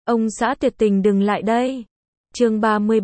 Ông xã tuyệt tình đừng lại đây. Chương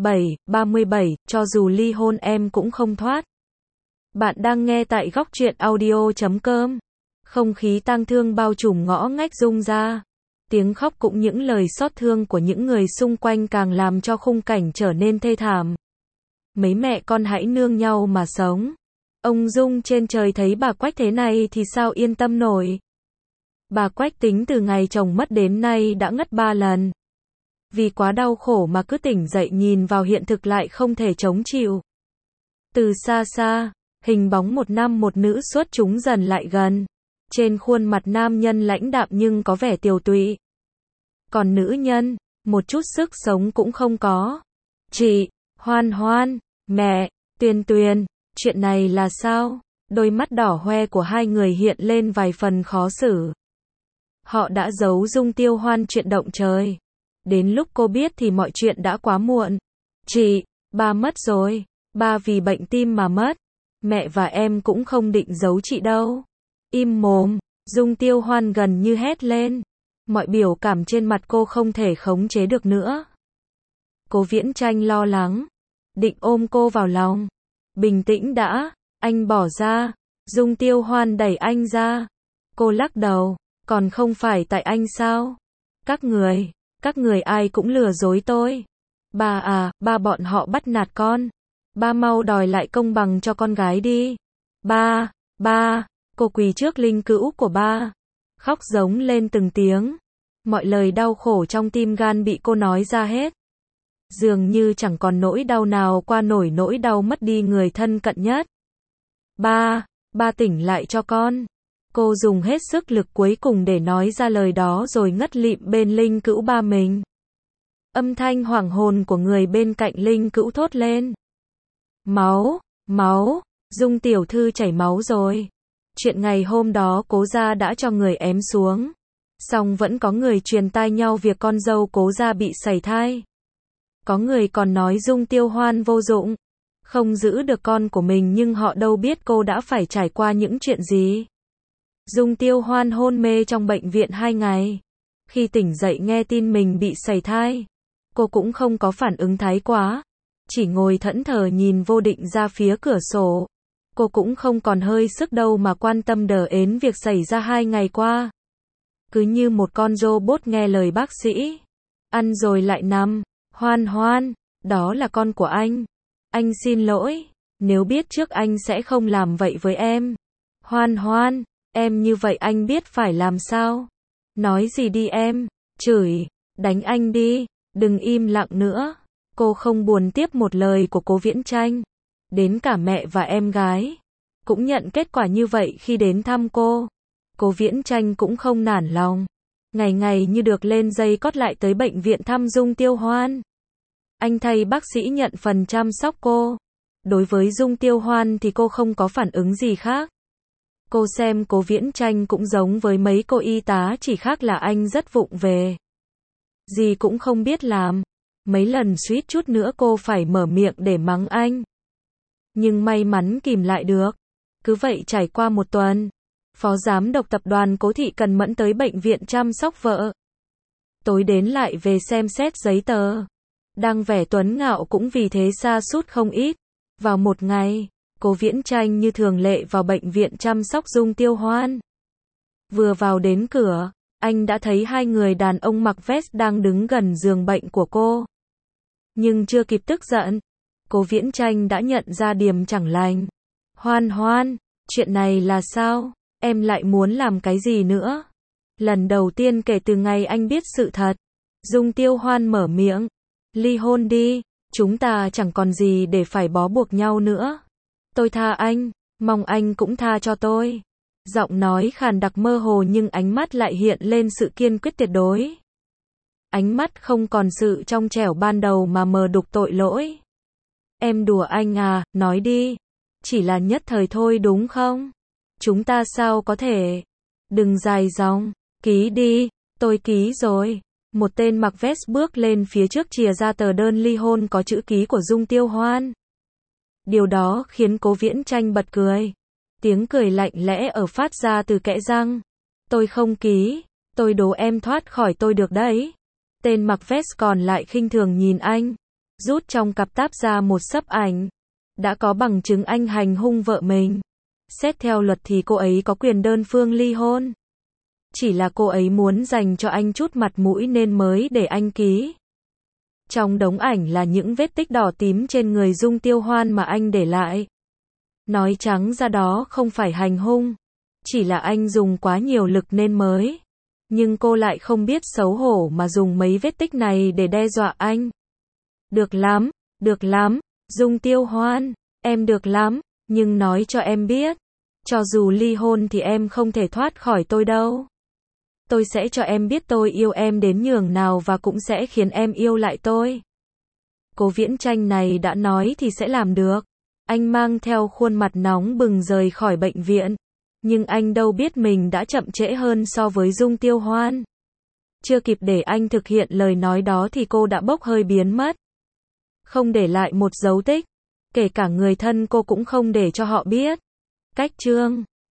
37, cho dù ly hôn em cũng không thoát. Bạn đang nghe tại góc truyện audio.com. Không khí tang thương bao trùm ngõ ngách rung ra. Tiếng khóc cũng những lời xót thương của những người xung quanh càng làm cho khung cảnh trở nên thê thảm. Mấy mẹ con hãy nương nhau mà sống. Ông Dung trên trời thấy bà Quách thế này thì sao yên tâm nổi. Bà Quách tính từ ngày chồng mất đến nay đã ngất 3 lần. Vì quá đau khổ mà cứ tỉnh dậy nhìn vào hiện thực lại không thể chống chịu. Từ xa xa, hình bóng một nam một nữ xuất chúng dần lại gần. Trên khuôn mặt nam nhân lãnh đạm nhưng có vẻ tiều tụy. Còn nữ nhân, một chút sức sống cũng không có. Chị, Hoan Hoan, mẹ, Tuyền Tuyền, chuyện này là sao? Đôi mắt đỏ hoe của hai người hiện lên vài phần khó xử. Họ đã giấu Dung Tiêu Hoan chuyện động trời. Đến lúc cô biết thì mọi chuyện đã quá muộn. Chị, ba mất rồi. Ba vì bệnh tim mà mất. Mẹ và em cũng không định giấu chị đâu. Im mồm, Dung Tiêu Hoan gần như hét lên. Mọi biểu cảm trên mặt cô không thể khống chế được nữa. Cố Viễn Tranh lo lắng. Định ôm cô vào lòng. Bình tĩnh đã, anh bỏ ra. Dung Tiêu Hoan đẩy anh ra. Cô lắc đầu. Còn không phải tại anh sao? Các người ai cũng lừa dối tôi. Ba à, ba bọn họ bắt nạt con. Ba mau đòi lại công bằng cho con gái đi. Ba, cô quỳ trước linh cữu của ba. Khóc giống lên từng tiếng. Mọi lời đau khổ trong tim gan bị cô nói ra hết. Dường như chẳng còn nỗi đau nào qua nổi nỗi đau mất đi người thân cận nhất. Ba tỉnh lại cho con. Cô dùng hết sức lực cuối cùng để nói ra lời đó rồi ngất lịm bên linh cữu ba mình. Âm thanh hoảng hồn của người bên cạnh linh cữu thốt lên. Máu, Dung tiểu thư chảy máu rồi. Chuyện ngày hôm đó Cố gia đã cho người ém xuống. Song vẫn có người truyền tai nhau việc con dâu Cố gia bị sảy thai. Có người còn nói Dung Tiêu Hoan vô dụng. Không giữ được con của mình nhưng họ đâu biết cô đã phải trải qua những chuyện gì. Dung Tiêu Hoan hôn mê trong bệnh viện 2 ngày. Khi tỉnh dậy nghe tin mình bị sảy thai. Cô cũng không có phản ứng thái quá. Chỉ ngồi thẫn thờ nhìn vô định ra phía cửa sổ. Cô cũng không còn hơi sức đâu mà quan tâm đờ ến việc xảy ra 2 ngày qua. Cứ như một con robot nghe lời bác sĩ. Ăn rồi lại nằm. Hoan, đó là con của anh. Anh xin lỗi. Nếu biết trước anh sẽ không làm vậy với em. Hoan, em như vậy anh biết phải làm sao? Nói gì đi em? Chửi, đánh anh đi. Đừng im lặng nữa. Cô không buồn tiếp một lời của Cố Viễn Tranh. Đến cả mẹ và em gái cũng nhận kết quả như vậy khi đến thăm cô. Cố Viễn Tranh cũng không nản lòng. Ngày ngày như được lên dây cót lại tới bệnh viện thăm Dung Tiêu Hoan. Anh thay bác sĩ nhận phần chăm sóc cô. Đối với Dung Tiêu Hoan thì cô không có phản ứng gì khác. Cô xem Cố Viễn Tranh cũng giống với mấy cô y tá, chỉ khác là anh rất vụng về. Gì cũng không biết làm. Mấy lần suýt chút nữa cô phải mở miệng để mắng anh. Nhưng may mắn kìm lại được. Cứ vậy trải qua một tuần. Phó giám đốc tập đoàn Cố Thị Cần Mẫn tới bệnh viện chăm sóc vợ. Tối đến lại về xem xét giấy tờ. Đang vẻ tuấn ngạo cũng vì thế sa sút không ít. Vào một ngày, Cố Viễn Tranh như thường lệ vào bệnh viện chăm sóc Dung Tiêu Hoan. Vừa vào đến cửa, anh đã thấy 2 người đàn ông mặc vest đang đứng gần giường bệnh của cô. Nhưng chưa kịp tức giận, Cố Viễn Tranh đã nhận ra điểm chẳng lành. Hoan, chuyện này là sao? Em lại muốn làm cái gì nữa? Lần đầu tiên kể từ ngày anh biết sự thật. Dung Tiêu Hoan mở miệng. Ly hôn đi, chúng ta chẳng còn gì để phải bó buộc nhau nữa. Tôi tha anh, mong anh cũng tha cho tôi. Giọng nói khàn đặc mơ hồ nhưng ánh mắt lại hiện lên sự kiên quyết tuyệt đối. Ánh mắt không còn sự trong trẻo ban đầu mà mờ đục tội lỗi. Em đùa anh à, nói đi. Chỉ là nhất thời thôi đúng không? Chúng ta sao có thể? Đừng dài dòng, ký đi, tôi ký rồi. Một tên mặc vest bước lên phía trước chìa ra tờ đơn ly hôn có chữ ký của Dung Tiêu Hoan. Điều đó khiến Cố Viễn Tranh bật cười. Tiếng cười lạnh lẽ ở phát ra từ kẽ răng. Tôi không ký, tôi đố em thoát khỏi tôi được đấy. Tên mặc vest còn lại khinh thường nhìn anh, rút trong cặp táp ra một xấp ảnh. Đã có bằng chứng anh hành hung vợ mình. Xét theo luật thì cô ấy có quyền đơn phương ly hôn. Chỉ là cô ấy muốn dành cho anh chút mặt mũi nên mới để anh ký. Trong đống ảnh là những vết tích đỏ tím trên người Dung Tiêu Hoan mà anh để lại. Nói trắng ra đó không phải hành hung, chỉ là anh dùng quá nhiều lực nên mới. Nhưng cô lại không biết xấu hổ mà dùng mấy vết tích này để đe dọa anh. Được lắm, Dung Tiêu Hoan, em được lắm, nhưng nói cho em biết, cho dù ly hôn thì em không thể thoát khỏi tôi đâu. Tôi sẽ cho em biết tôi yêu em đến nhường nào và cũng sẽ khiến em yêu lại tôi. Cố Viễn Chanh này đã nói thì sẽ làm được. Anh mang theo khuôn mặt nóng bừng rời khỏi bệnh viện. Nhưng anh đâu biết mình đã chậm trễ hơn so với Dung Tiêu Hoan. Chưa kịp để anh thực hiện lời nói đó thì cô đã bốc hơi biến mất. Không để lại một dấu tích. Kể cả người thân cô cũng không để cho họ biết. Cách chương